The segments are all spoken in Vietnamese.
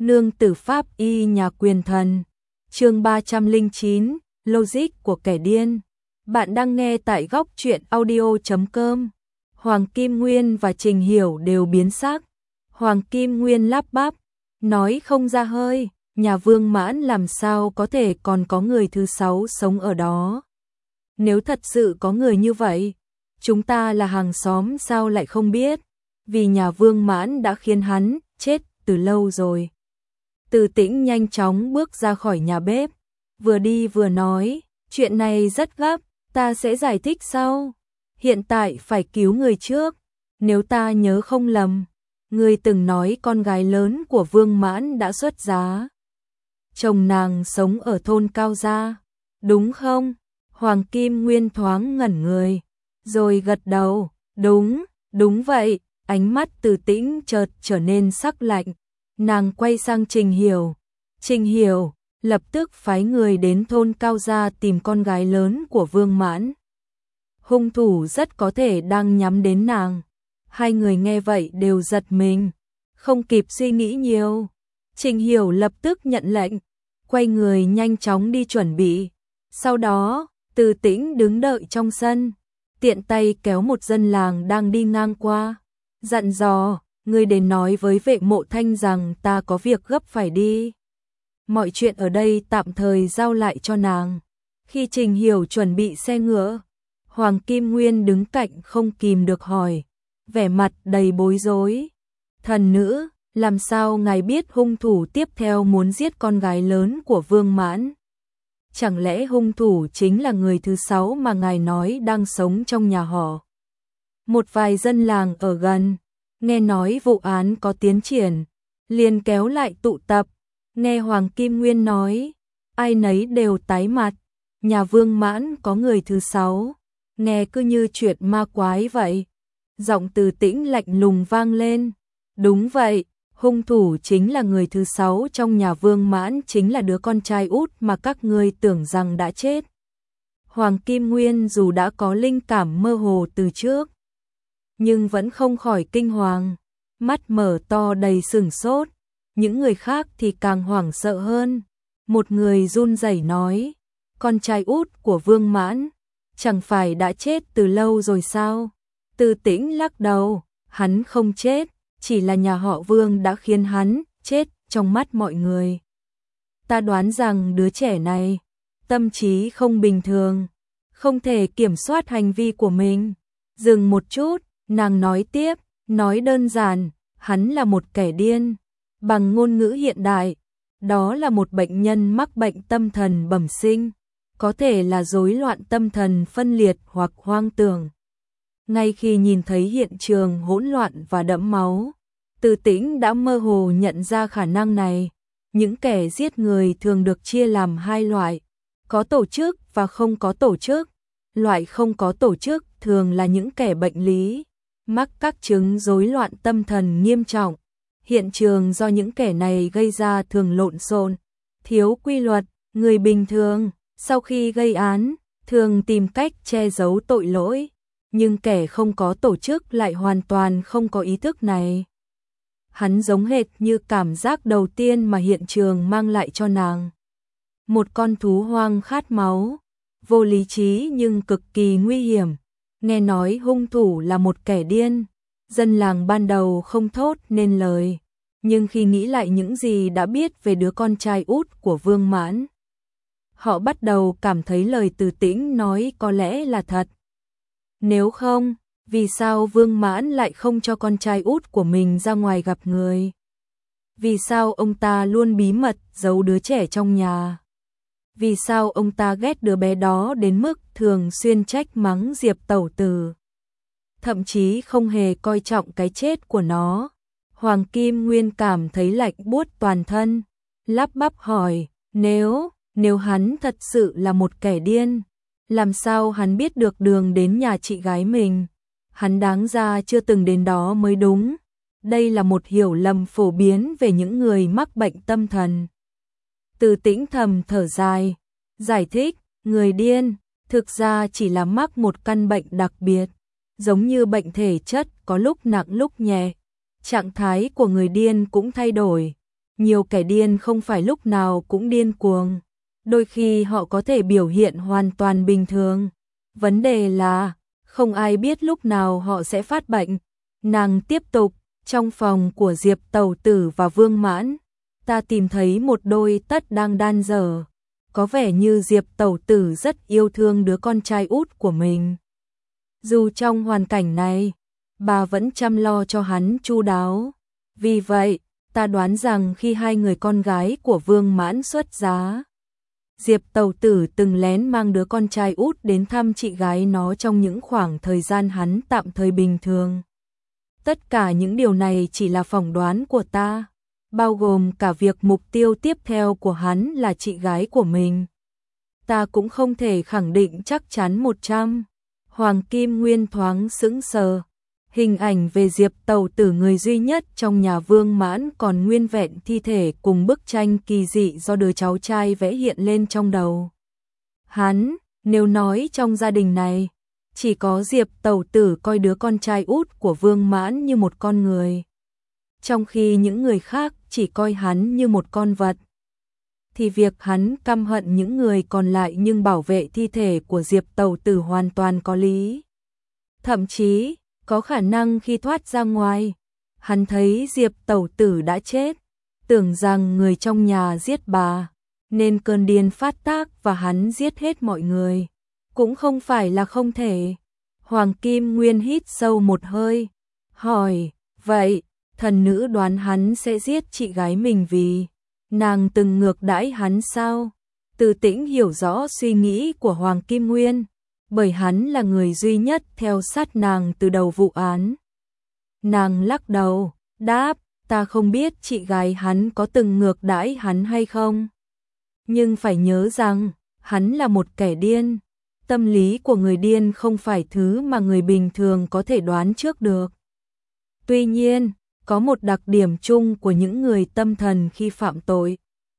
Nương tử pháp y nhà quyền thần. Chương 309, Logic của kẻ điên. Bạn đang nghe tại góc truyện audio.com. Hoàng Kim Nguyên và Trình Hiểu đều biến sắc. Hoàng Kim Nguyên lắp bắp, nói không ra hơi, nhà Vương Mãn làm sao có thể còn có người thứ 6 sống ở đó. Nếu thật sự có người như vậy, chúng ta là hàng xóm sao lại không biết, vì nhà Vương Mãn đã khiến hắn chết từ lâu rồi. Từ Tĩnh nhanh chóng bước ra khỏi nhà bếp, vừa đi vừa nói, chuyện này rất gấp, ta sẽ giải thích sau. Hiện tại phải cứu người trước, nếu ta nhớ không lầm, người từng nói con gái lớn của Vương Mãn đã xuất giá. Chồng nàng sống ở thôn Cao Gia, đúng không? Hoàng Kim Nguyên thoáng ngẩn người, rồi gật đầu, đúng vậy, ánh mắt Từ Tĩnh chợt trở nên sắc lạnh. Nàng quay sang Trình Hiểu, lập tức phái người đến thôn Cao Gia tìm con gái lớn của Vương Mãn. Hung thủ rất có thể đang nhắm đến nàng. Hai người nghe vậy đều giật mình, không kịp suy nghĩ nhiều. Trình Hiểu lập tức nhận lệnh, quay người nhanh chóng đi chuẩn bị. Sau đó, Từ Tĩnh đứng đợi trong sân, tiện tay kéo một dân làng đang đi ngang qua, dặn dò, người đến nói với Vệ Mộ Thanh rằng ta có việc gấp phải đi. Mọi chuyện ở đây tạm thời giao lại cho nàng. Khi Trình Hiểu chuẩn bị xe ngựa, Hoàng Kim Nguyên đứng cạnh không kìm được hỏi, vẻ mặt đầy bối rối. Thần nữ, làm sao ngài biết hung thủ tiếp theo muốn giết con gái lớn của Vương Mãn? Chẳng lẽ hung thủ chính là người thứ 6 mà ngài nói đang sống trong nhà họ? Một vài dân làng ở gần, nghe nói vụ án có tiến triển, liền kéo lại tụ tập. Nghe Hoàng Kim Nguyên nói, ai nấy đều tái mặt. Nhà Vương Mãn có người thứ 6, nghe cứ như chuyện ma quái vậy. Giọng Từ Tĩnh lạnh lùng vang lên. Đúng vậy, hung thủ chính là người thứ 6 trong nhà Vương Mãn, chính là đứa con trai út mà các ngươi tưởng rằng đã chết. Hoàng Kim Nguyên dù đã có linh cảm mơ hồ từ trước, nhưng vẫn không khỏi kinh hoàng, mắt mở to đầy sửng sốt. Những người khác thì càng hoảng sợ hơn. Một người run rẩy nói, con trai út của Vương Mãn, chẳng phải đã chết từ lâu rồi sao? Từ Tĩnh lắc đầu, hắn không chết, chỉ là nhà họ Vương đã khiến hắn chết trong mắt mọi người. Ta đoán rằng đứa trẻ này, tâm trí không bình thường, không thể kiểm soát hành vi của mình. Dừng một chút, nàng nói tiếp, nói đơn giản, hắn là một kẻ điên. Bằng ngôn ngữ hiện đại, đó là một bệnh nhân mắc bệnh tâm thần bẩm sinh, có thể là rối loạn tâm thần phân liệt hoặc hoang tưởng. Ngay khi nhìn thấy hiện trường hỗn loạn và đẫm máu, Từ Tĩnh đã mơ hồ nhận ra khả năng này. Những kẻ giết người thường được chia làm hai loại, có tổ chức và không có tổ chức. Loại không có tổ chức thường là những kẻ bệnh lý, mắc các chứng rối loạn tâm thần nghiêm trọng. Hiện trường do những kẻ này gây ra thường lộn xộn, thiếu quy luật. Người bình thường, sau khi gây án, thường tìm cách che giấu tội lỗi, nhưng kẻ không có tổ chức lại hoàn toàn không có ý thức này. Hắn giống hệt như cảm giác đầu tiên mà hiện trường mang lại cho nàng. Một con thú hoang khát máu, vô lý trí nhưng cực kỳ nguy hiểm. Nghe nói hung thủ là một kẻ điên, dân làng ban đầu không thốt nên lời, nhưng khi nghĩ lại những gì đã biết về đứa con trai út của Vương Mãn, họ bắt đầu cảm thấy lời Từ Tĩnh nói có lẽ là thật. Nếu không, vì sao Vương Mãn lại không cho con trai út của mình ra ngoài gặp người? Vì sao ông ta luôn bí mật giấu đứa trẻ trong nhà? Vì sao ông ta ghét đứa bé đó đến mức thường xuyên trách mắng Diệp tẩu tử, thậm chí không hề coi trọng cái chết của nó? Hoàng Kim Nguyên cảm thấy lạnh buốt toàn thân, lắp bắp hỏi, nếu hắn thật sự là một kẻ điên, làm sao hắn biết được đường đến nhà chị gái mình? Hắn đáng ra chưa từng đến đó mới đúng. Đây là một hiểu lầm phổ biến về những người mắc bệnh tâm thần. Từ Tĩnh thầm thở dài, giải thích, người điên thực ra chỉ là mắc một căn bệnh đặc biệt, giống như bệnh thể chất có lúc nặng lúc nhẹ. Trạng thái của người điên cũng thay đổi, nhiều kẻ điên không phải lúc nào cũng điên cuồng, đôi khi họ có thể biểu hiện hoàn toàn bình thường. Vấn đề là, không ai biết lúc nào họ sẽ phát bệnh. Nàng tiếp tục, trong phòng của Diệp Tẩu Tử và Vương Mãn, ta tìm thấy một đôi tất đang đan dở. Có vẻ như Diệp Tẩu Tử rất yêu thương đứa con trai út của mình. Dù trong hoàn cảnh này, bà vẫn chăm lo cho hắn chu đáo. Vì vậy, ta đoán rằng khi hai người con gái của Vương Mãn xuất giá, Diệp Tẩu Tử từng lén mang đứa con trai út đến thăm chị gái nó trong những khoảng thời gian hắn tạm thời bình thường. Tất cả những điều này chỉ là phỏng đoán của ta, bao gồm cả việc mục tiêu tiếp theo của hắn là chị gái của mình. Ta cũng không thể khẳng định chắc chắn 100. Hoàng Kim Nguyên thoáng sững sờ. Hình ảnh về Diệp Tẩu Tử, người duy nhất trong nhà Vương Mãn còn nguyên vẹn thi thể, cùng bức tranh kỳ dị do đứa cháu trai vẽ hiện lên trong đầu hắn. Nếu nói trong gia đình này, chỉ có Diệp Tẩu Tử coi đứa con trai út của Vương Mãn như một con người, trong khi những người khác chỉ coi hắn như một con vật, thì việc hắn căm hận những người còn lại nhưng bảo vệ thi thể của Diệp Tẩu Tử hoàn toàn có lý. Thậm chí, có khả năng khi thoát ra ngoài, hắn thấy Diệp Tẩu Tử đã chết, tưởng rằng người trong nhà giết bà, nên cơn điên phát tác và hắn giết hết mọi người. Cũng không phải là không thể. Hoàng Kim Nguyên hít sâu một hơi, hỏi, vậy, thần nữ đoán hắn sẽ giết chị gái mình vì nàng từng ngược đãi hắn sao? Từ Tĩnh hiểu rõ suy nghĩ của Hoàng Kim Nguyên, bởi hắn là người duy nhất theo sát nàng từ đầu vụ án. Nàng lắc đầu, đáp, ta không biết chị gái hắn có từng ngược đãi hắn hay không. Nhưng phải nhớ rằng, hắn là một kẻ điên. Tâm lý của người điên không phải thứ mà người bình thường có thể đoán trước được. Tuy nhiên, có một đặc điểm chung của những người tâm thần khi phạm tội.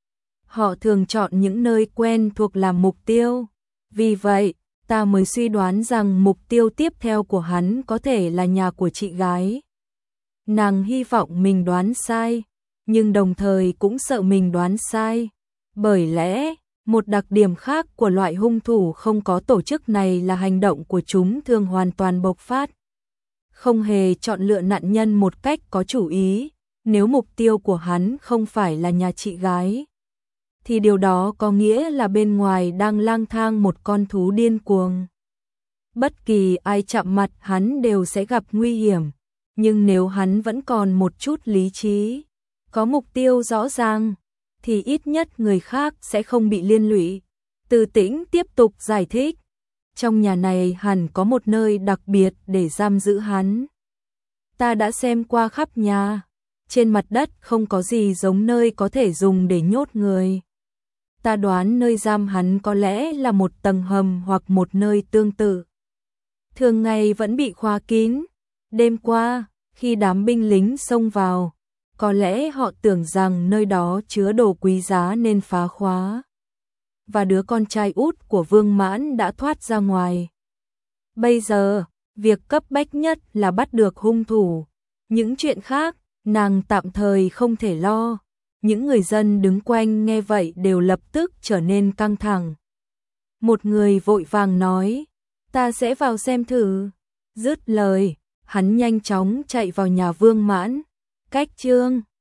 Họ thường chọn những nơi quen thuộc làm mục tiêu. Vì vậy, ta mới suy đoán rằng mục tiêu tiếp theo của hắn có thể là nhà của chị gái. Nàng hy vọng mình đoán sai, nhưng đồng thời cũng sợ mình đoán sai. Bởi lẽ, một đặc điểm khác của loại hung thủ không có tổ chức này là hành động của chúng thường hoàn toàn bộc phát, không hề chọn lựa nạn nhân một cách có chủ ý. Nếu mục tiêu của hắn không phải là nhà chị gái, thì điều đó có nghĩa là bên ngoài đang lang thang một con thú điên cuồng. Bất kỳ ai chạm mặt hắn đều sẽ gặp nguy hiểm, nhưng nếu hắn vẫn còn một chút lý trí, có mục tiêu rõ ràng, thì ít nhất người khác sẽ không bị liên lụy. Từ Tĩnh tiếp tục giải thích, trong nhà này hẳn có một nơi đặc biệt để giam giữ hắn. Ta đã xem qua khắp nhà, trên mặt đất không có gì giống nơi có thể dùng để nhốt người. Ta đoán nơi giam hắn có lẽ là một tầng hầm hoặc một nơi tương tự. Thường ngày vẫn bị khóa kín. Đêm qua, khi đám binh lính xông vào, có lẽ họ tưởng rằng nơi đó chứa đồ quý giá nên phá khóa. Và đứa con trai út của Vương Mãn đã thoát ra ngoài. Bây giờ, việc cấp bách nhất là bắt được hung thủ. Những chuyện khác, nàng tạm thời không thể lo. Những người dân đứng quanh nghe vậy đều lập tức trở nên căng thẳng. Một người vội vàng nói, ta sẽ vào xem thử. Dứt lời, hắn nhanh chóng chạy vào nhà Vương Mãn. Cách chương